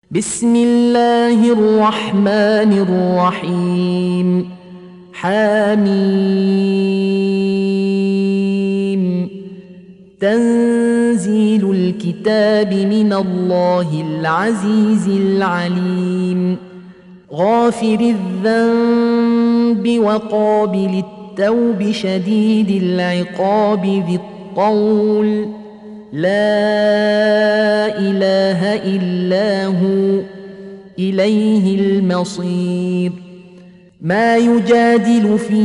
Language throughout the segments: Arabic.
بسم الله الرحمن الرحيم. حميم. تنزيل الكتاب من الله العزيز العليم. غافر الذنب وقابل التوب شديد العقاب ذي الطول لا إله إلا هو إليه المصير. ما يجادل في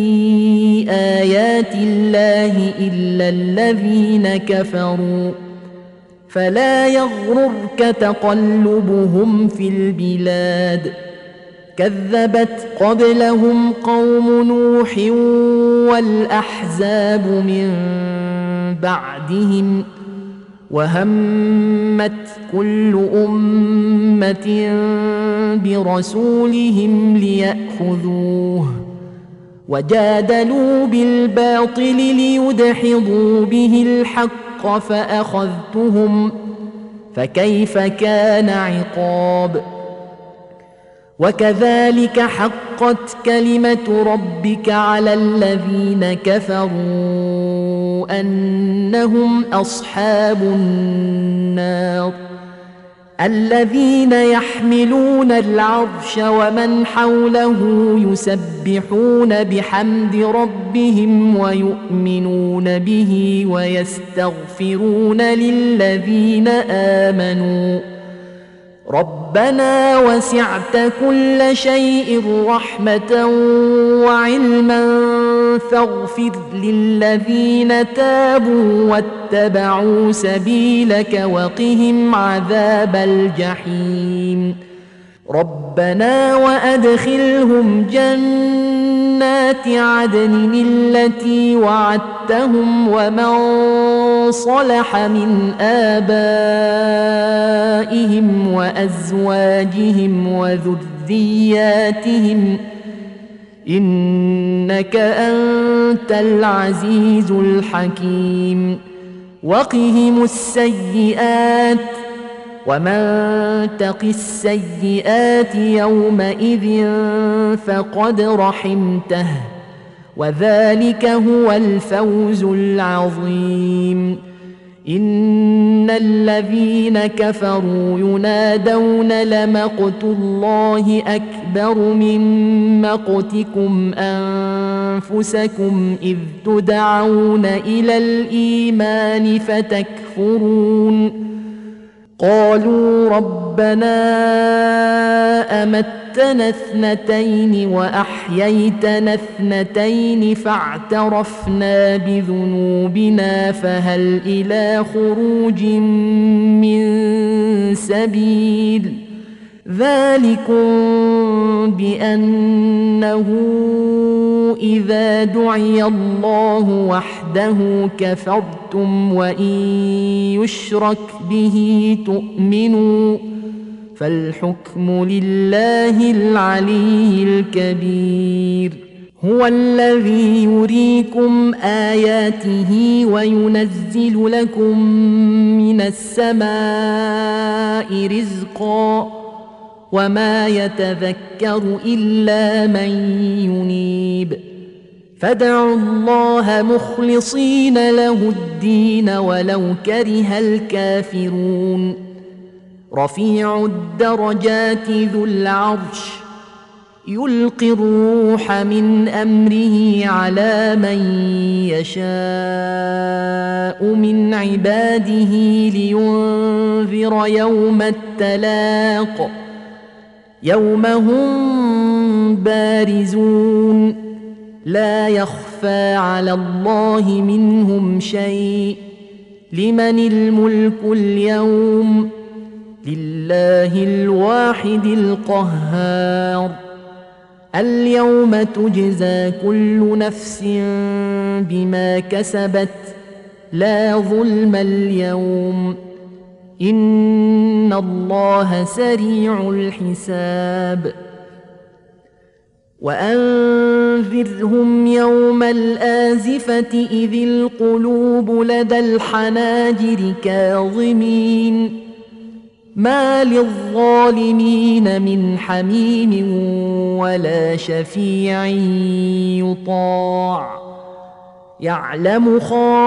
آيات الله إلا الذين كفروا فلا يغررك تقلبهم في البلاد. كذبت قبلهم قوم نوح والأحزاب من بعدهم وهمت كل أمة برسولهم ليأخذوه وجادلوا بالباطل ليدحضوا به الحق فأخذتهم فكيف كان عقاب. وكذلك حقت كلمة ربك على الذين كفروا أنهم أصحاب النار. الذين يحملون العرش ومن حوله يسبحون بحمد ربهم ويؤمنون به ويستغفرون للذين آمنوا ربنا وسعت كل شيء رحمة وعلما فاغفر للذين تابوا واتبعوا سبيلك وقهم عذاب الجحيم. ربنا وأدخلهم جنات عدن التي وعدتهم ومن صلح من آبائهم وأزواجهم وذرياتهم إنك أنت العزيز الحكيم. وقهم السيئات ومن تق السيئات يومئذ فقد رحمته وذلك هو الفوز العظيم. إن الذين كفروا ينادون لمقت الله أكبر من مقتكم أنفسكم إذ تدعون إلى الإيمان فتكفرون. قالوا ربنا أمتنا اثنتين وأحييتنا اثنتين فاعترفنا بذنوبنا فهل إلى خروج من سبيل. ذلكم بأنه إذا دعي الله وحده كفرتم وإن يشرك به تؤمنوا فالحكم لله العلي الكبير. هو الذي يريكم آياته وينزل لكم من السماء رزقا وما يتذكر إلا من ينيب. فادعوا الله مخلصين له الدين ولو كره الكافرون. رفيع الدرجات ذو العرش يلقي الروح من أمره على من يشاء من عباده لينذر يوم التلاق يوم هم بارزون لا يخفى على الله منهم شيء. لمن الملك اليوم؟ لله الواحد القهار. اليوم تجزى كل نفس بما كسبت لا ظلم اليوم إن الله سريع الحساب. وأنذرهم يوم الآزفة إذ القلوب لدى الحناجر كاظمين ما للظالمين من حميم ولا شفيع يطاع يعلم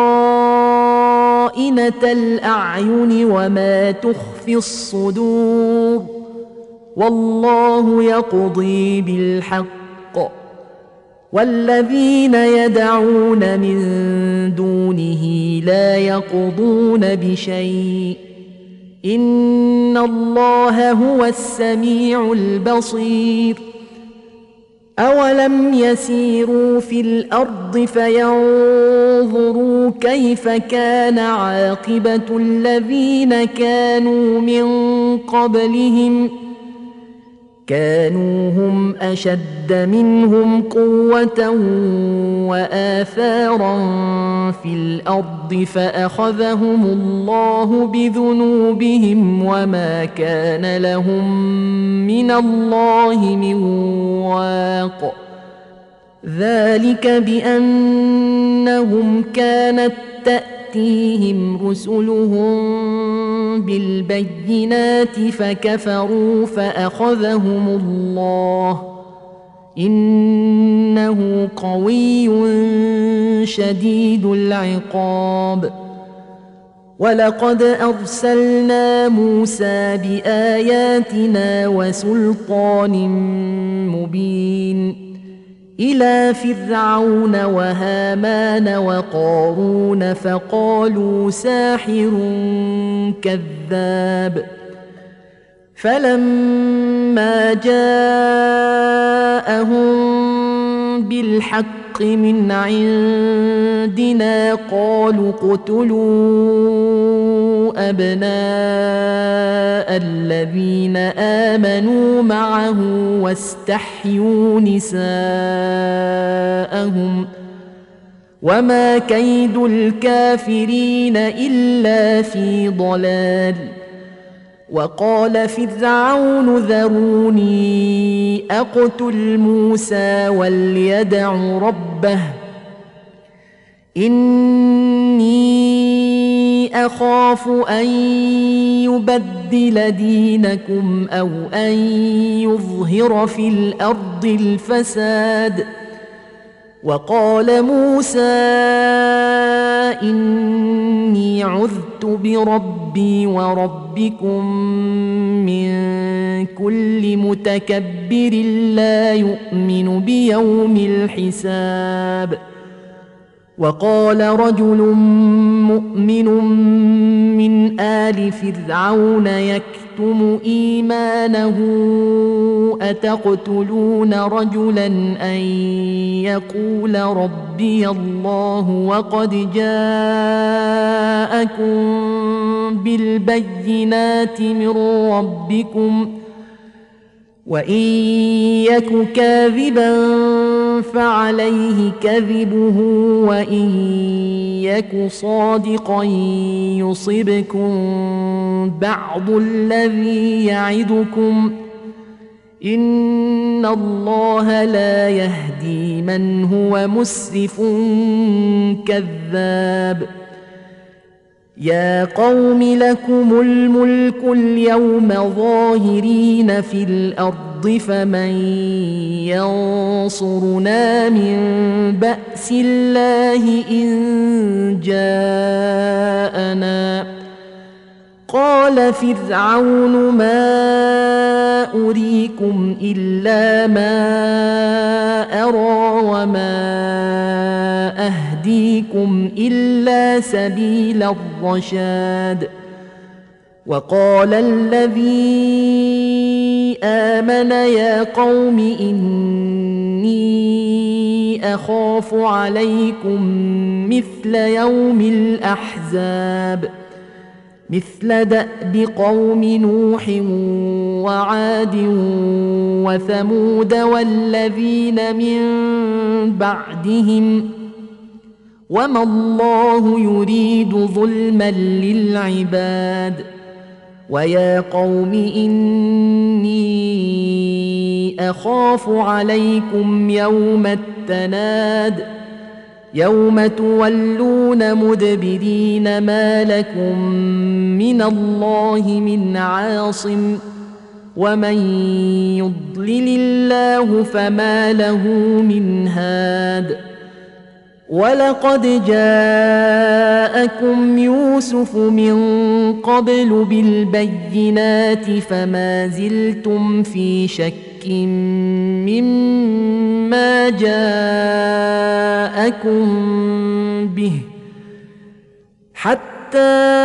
خائنة الأعين وما تخفي الصدور والله يقضي بالحق والذين يدعون من دونه لا يقضون بشيء إن الله هو السميع البصير أولم يسيروا في الأرض فينظروا كيف كان عاقبة الذين كانوا من قبلهم كانوا هم أشد منهم قوة وآثارا في الأرض فأخذهم الله بذنوبهم وما كان لهم من الله من واق ذلك بأنهم كانت تأتيهم رسلهم بالبينات فكفروا فأخذهم الله إنه قوي شديد العقاب ولقد أرسلنا موسى بآياتنا وسلطان مبين إلى فرعون وهامان وقارون فقالوا ساحر كذاب فلما جاءهم بالحق من عندنا قالوا اقتلوا أبناء الذين آمنوا معه واستحيوا نساءهم وما كيد الكافرين إلا في ضلال وقال فرعون ذروني أقتل موسى وليدع ربه إني أخاف أن يبدل دينكم أو أن يظهر في الأرض الفساد وقال موسى إني عذت بربي وربكم من كل متكبر لا يؤمن بيوم الحساب وقال رجل مؤمن من آل فرعون يكتم إيمانه أتقتلون رجلا أن يقول ربي الله وقد جاءكم بالبينات من ربكم وإن يك كاذبا فعليه كذبه وإن يك صادقا يصبكم بعض الذي يعدكم إن الله لا يهدي من هو مسرف كذاب يا قوم لكم الملك اليوم ظاهرين في الأرض فمن ينصرنا من بأس الله إن جاءنا قال فرعون ما أريكم إلا ما أرى وما أهديكم إلا سبيل الرشاد وقال الذي آمن يا قوم إني أخاف عليكم مثل يوم الأحزاب مثل دأب قوم نوح وعاد وثمود والذين من بعدهم وما الله يريد ظلما للعباد ويا قوم إني أخاف عليكم يوم التناد يوم تولون مدبرين ما لكم من الله من عاصم ومن يضلل الله فما له من هاد ولقد جاءكم يوسف من قبل بالبينات فما زلتم في شك مما جاءكم به حتى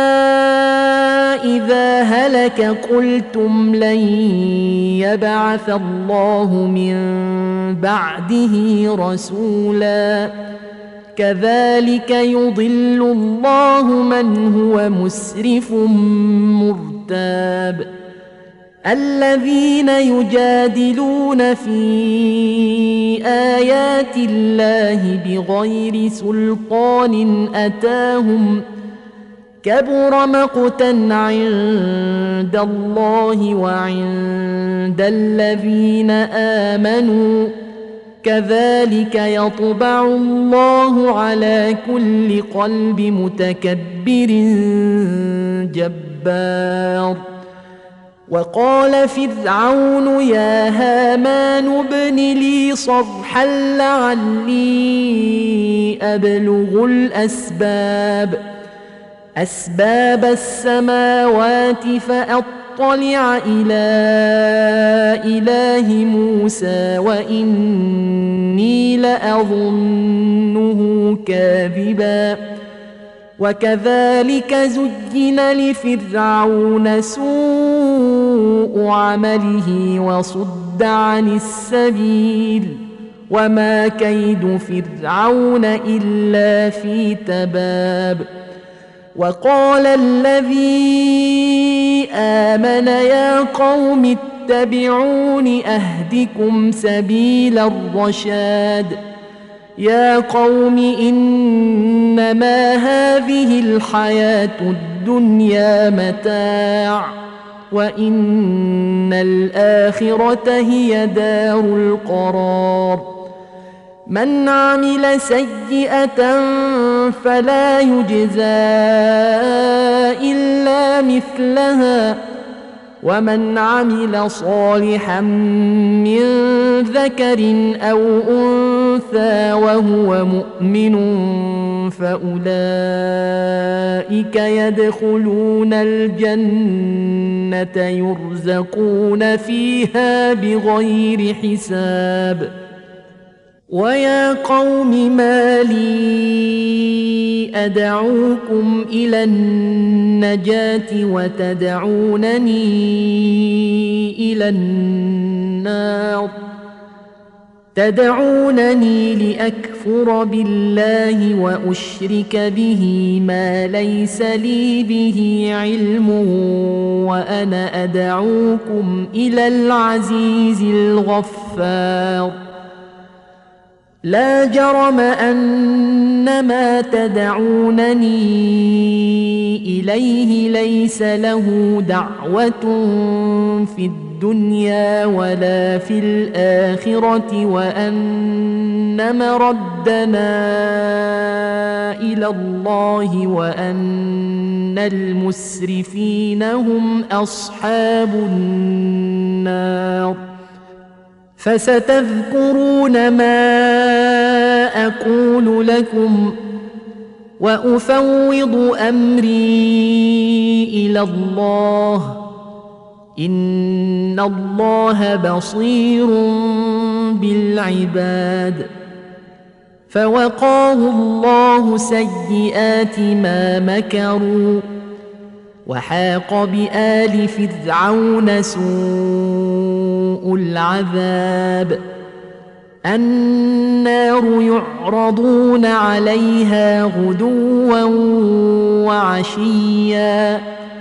إذا هلك قلتم لن يبعث الله من بعده رسولا كذلك يضل الله من هو مسرف مرتاب الذين يجادلون في آيات الله بغير سلطان أتاهم كبر مقتا عند الله وعند الذين آمنوا كذلك يطبع الله على كل قلب متكبر جبار وقال فرعون يا هامان ابن لي صرحا لعلي أبلغ أسباب السماوات فأطلع إلى إله موسى وإني لأظنه كاذبا وكذلك زين لفرعون سوء عمله وصد عن السبيل وما كيد فرعون إلا في تباب وقال الذي آمن يا قوم اتبعون أهدكم سبيل الرشاد يا قوم إنما هذه الحياة الدنيا متاع وإن الآخرة هي دار القرار من عمل سيئة فلا يجزى إلا مثلها ومن عمل صالحا من ذكر أو أنثى وهو مؤمن فأولئك يدخلون الجنة يرزقون فيها بغير حساب ويا قوم ما لي أدعوكم إلى النجاة وتدعونني إلى النار تدعونني لأكفر بالله وأشرك به ما ليس لي به علم وأنا أدعوكم إلى العزيز الغفار لا جرم أن ما تدعونني إليه ليس له دعوة في الدنيا ولا في الآخرة وأن مردنا إلى الله وأن المسرفين هم أصحاب النار فستذكرون ما أقول لكم وأفوض أمري إلى الله إن الله بصير بالعباد فوقاه الله سيئات ما مكروا وحاق بآل فرعون سوء العذاب النار يعرضون عليها غدوا وعشيا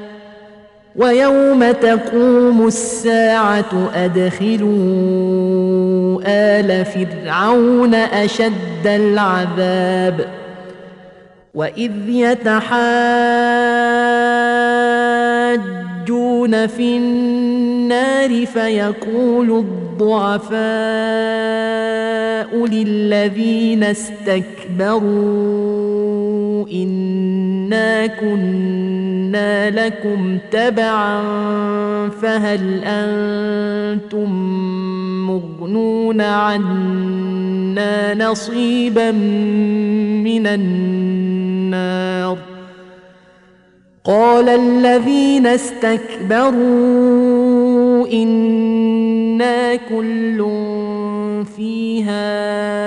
ويوم تقوم الساعة أدخلوا آل فرعون أشد العذاب وإذ يتحاجون يسقطون في النار فيقول الضعفاء للذين استكبروا إنا كنا لكم تبعا فهل أنتم مغنون عنا نصيبا من النار قال الذين استكبروا إنا كل فيها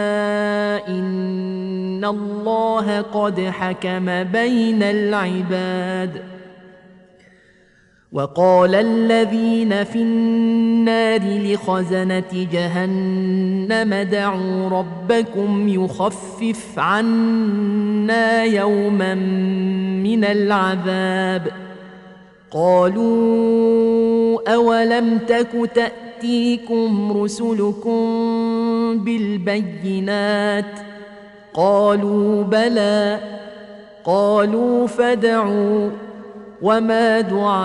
إن الله قد حكم بين العباد وقال الذين في النار لخزنة جهنم ادعوا ربكم يخفف عنا يوما من العذاب قالوا أولم تك تأتيكم رسلكم بالبينات قالوا بلى قالوا فادعوا وما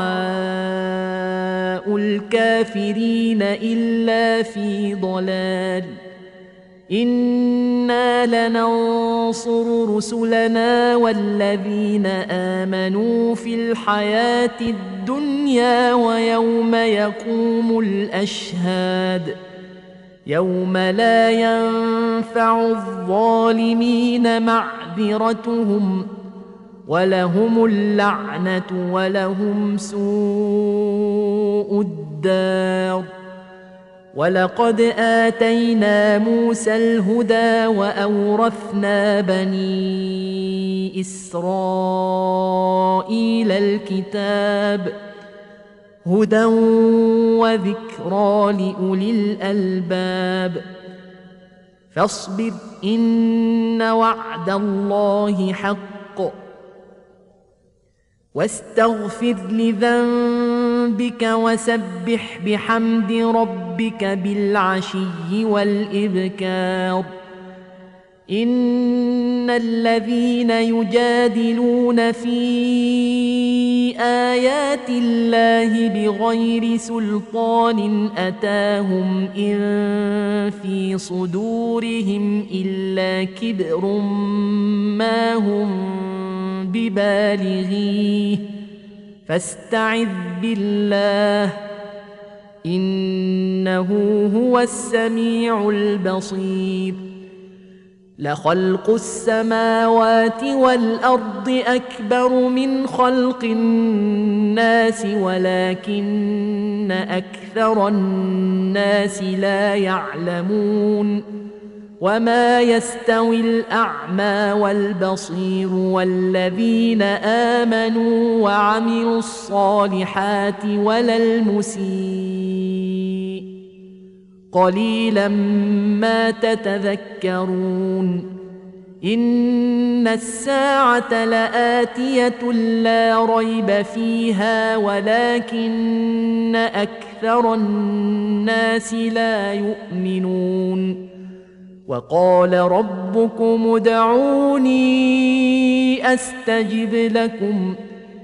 دعاء الكافرين إلا في ضلال إنا لننصر رسلنا والذين آمنوا في الحياة الدنيا ويوم يقوم الأشهاد يوم لا ينفع الظالمين معذرتهم ولهم اللعنة ولهم سوء الدار ولقد آتينا موسى الهدى وأورثنا بني إسرائيل الكتاب هدى وذكرى لأولي الألباب فاصبر إن وعد الله حق واستغفر لذنبك وسبح بحمد ربك بالعشي والإبكار إن الذين يجادلون في آيات الله بغير سلطان أتاهم إن في صدورهم إلا كبر ما هم ببالغيه فاستعذ بالله إنه هو السميع البصير لخلق السماوات والأرض أكبر من خلق الناس ولكن أكثر الناس لا يعلمون وما يستوي الأعمى والبصير والذين آمنوا وعملوا الصالحات ولا المسيء قليلا ما تتذكرون إن الساعة لآتية لا ريب فيها ولكن أكثر الناس لا يؤمنون وقال ربكم ادعوني أستجب لكم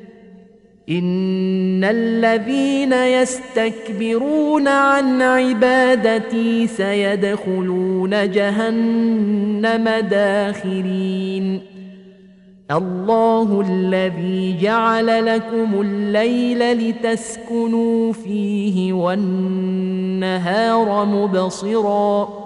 إن الذين يستكبرون عن عبادتي سيدخلون جهنم داخرين الله الذي جعل لكم الليل لتسكنوا فيه والنهار مبصراً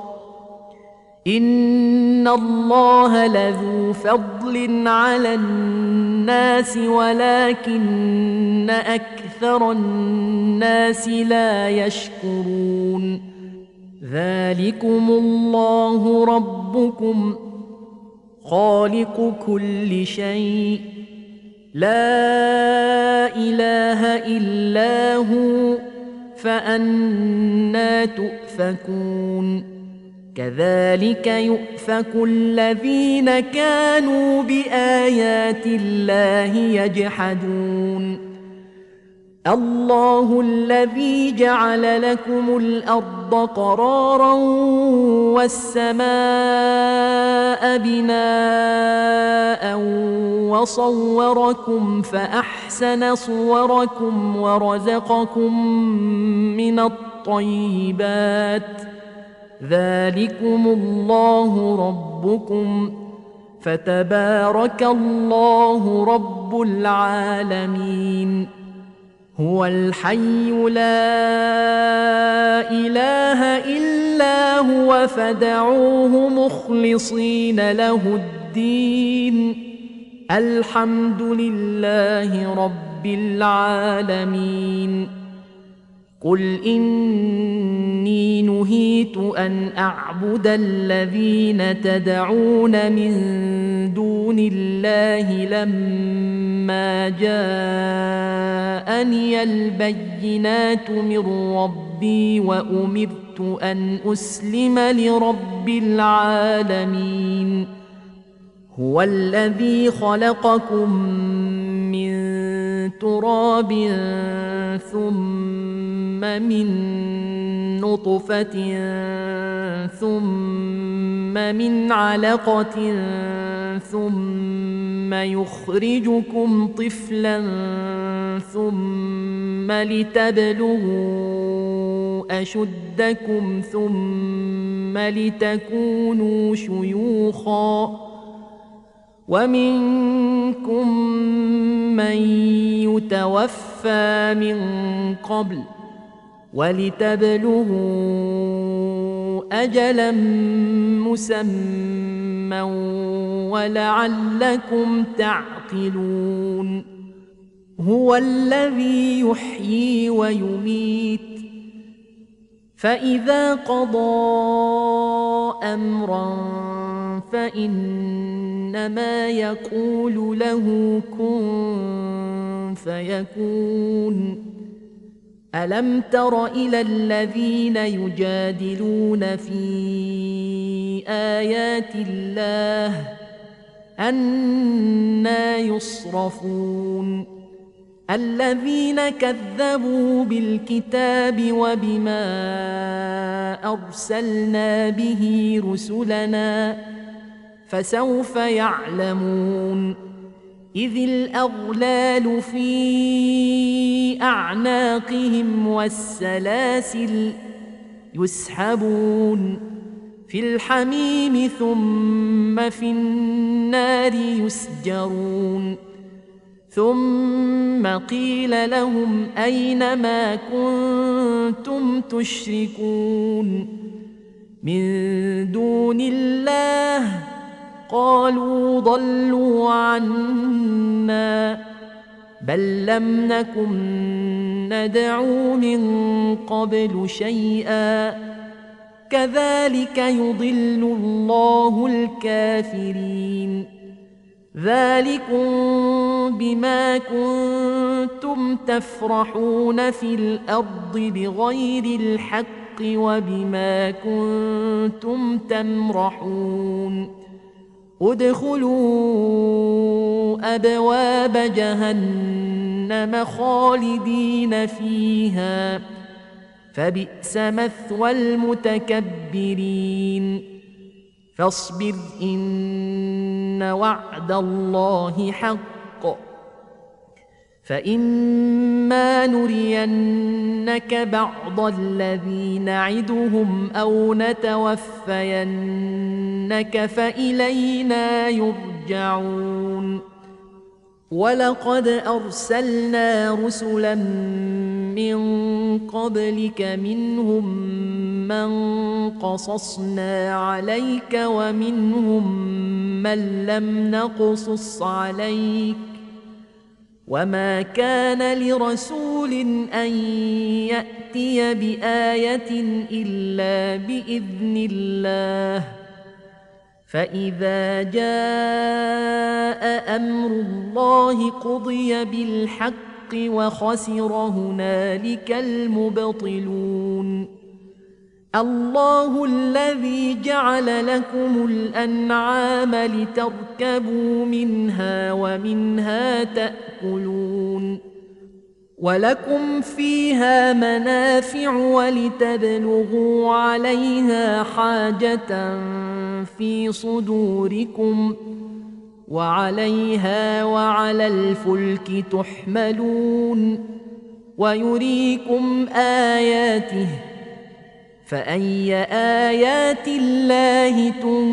إن الله لذو فضل على الناس ولكن أكثر الناس لا يشكرون ذلكم الله ربكم خالق كل شيء لا إله إلا هو فأنى تؤفكون كذلك يؤفك الذين كانوا بآيات الله يجحدون الله الذي جعل لكم الأرض قرارا والسماء بناء وصوركم فأحسن صوركم ورزقكم من الطيبات ذلكم الله ربكم فتبارك الله رب العالمين هو الحي لا إله إلا هو فادعوه مخلصين له الدين الحمد لله رب العالمين قل إني نهيت أن أعبد الذين تدعون من دون الله لما جاءني البينات من ربي وأمرت أن أسلم لرب العالمين هو الذي خلقكم من تراب ثم من نطفة ثم من علقة ثم يخرجكم طفلا ثم لتبلغوا أشدكم ثم لتكونوا شيوخا ومنكم من يتوفى من قبل ولتبلغوا أجلا مسمى ولعلكم تعقلون هو الذي يحيي ويميت فإذا قضى أمرا فإنما يقول له كن فيكون ألم تر إلى الذين يجادلون في آيات الله أنى يصرفون الذين كذبوا بالكتاب وبما أرسلنا به رسلنا فسوف يعلمون إذ الأغلال في أعناقهم والسلاسل يسحبون في الحميم ثم في النار يسجرون ثم قيل لهم أين ما كنتم تشركون من دون الله قالوا ضلوا عنا بل لم نكن ندعو من قبل شيئا كذلك يضل الله الكافرين ذلكم بما كنتم تفرحون في الأرض بغير الحق وبما كنتم تمرحون ادخلوا أبواب جهنم خالدين فيها فبئس مثوى المتكبرين فاصبر إن وعد الله حق فإما نرينك بعض الذي نعدهم أو نتوفينك فإلينا يرجعون ولقد أرسلنا رسلا من قبلك منهم من قصصنا عليك ومنهم من لم نقصص عليك وما كان لرسول أن يأتي بآية إلا بإذن الله فإذا جاء أمر الله قضي بالحق وخسر هنالك المبطلون الله الذي جعل لكم الأنعام لتركبوا منها ومنها تأكلون ولكم فيها منافع ولتبلغوا عليها حاجة في صدوركم وعليها وعلى الفلك تحملون ويريكم آياته فأي آيات الله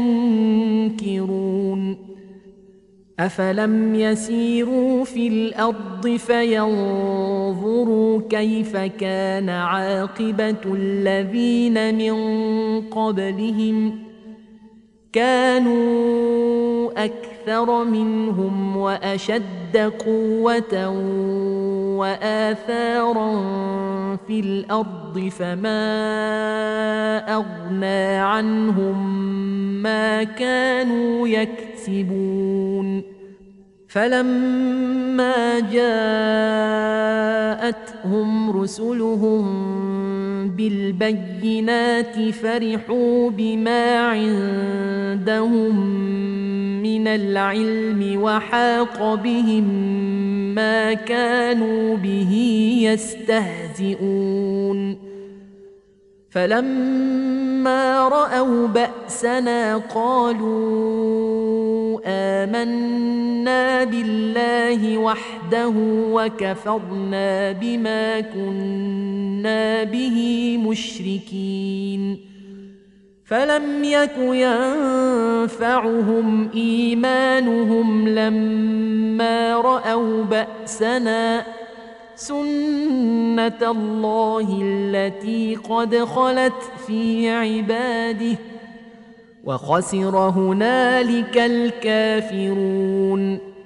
تنكرون أفلم يسيروا في الأرض فينظروا كيف كان عاقبة الذين من قبلهم كانوا أكثر منهم وأشد قوة وآثارا في الأرض فما أغنى عنهم ما كانوا يكسبون فلما جاءتهم رسلهم بالبينات فرحوا بما عندهم من العلم وحاق بهم ما كانوا به يستهزئون فلما رأوا بأسنا قالوا آمنا بالله وحده وكفرنا بما كنا به مشركين فلم يك ينفعهم إيمانهم لما رأوا بأسنا سنة الله التي قد خلت في عباده وخسر هنالك الكافرون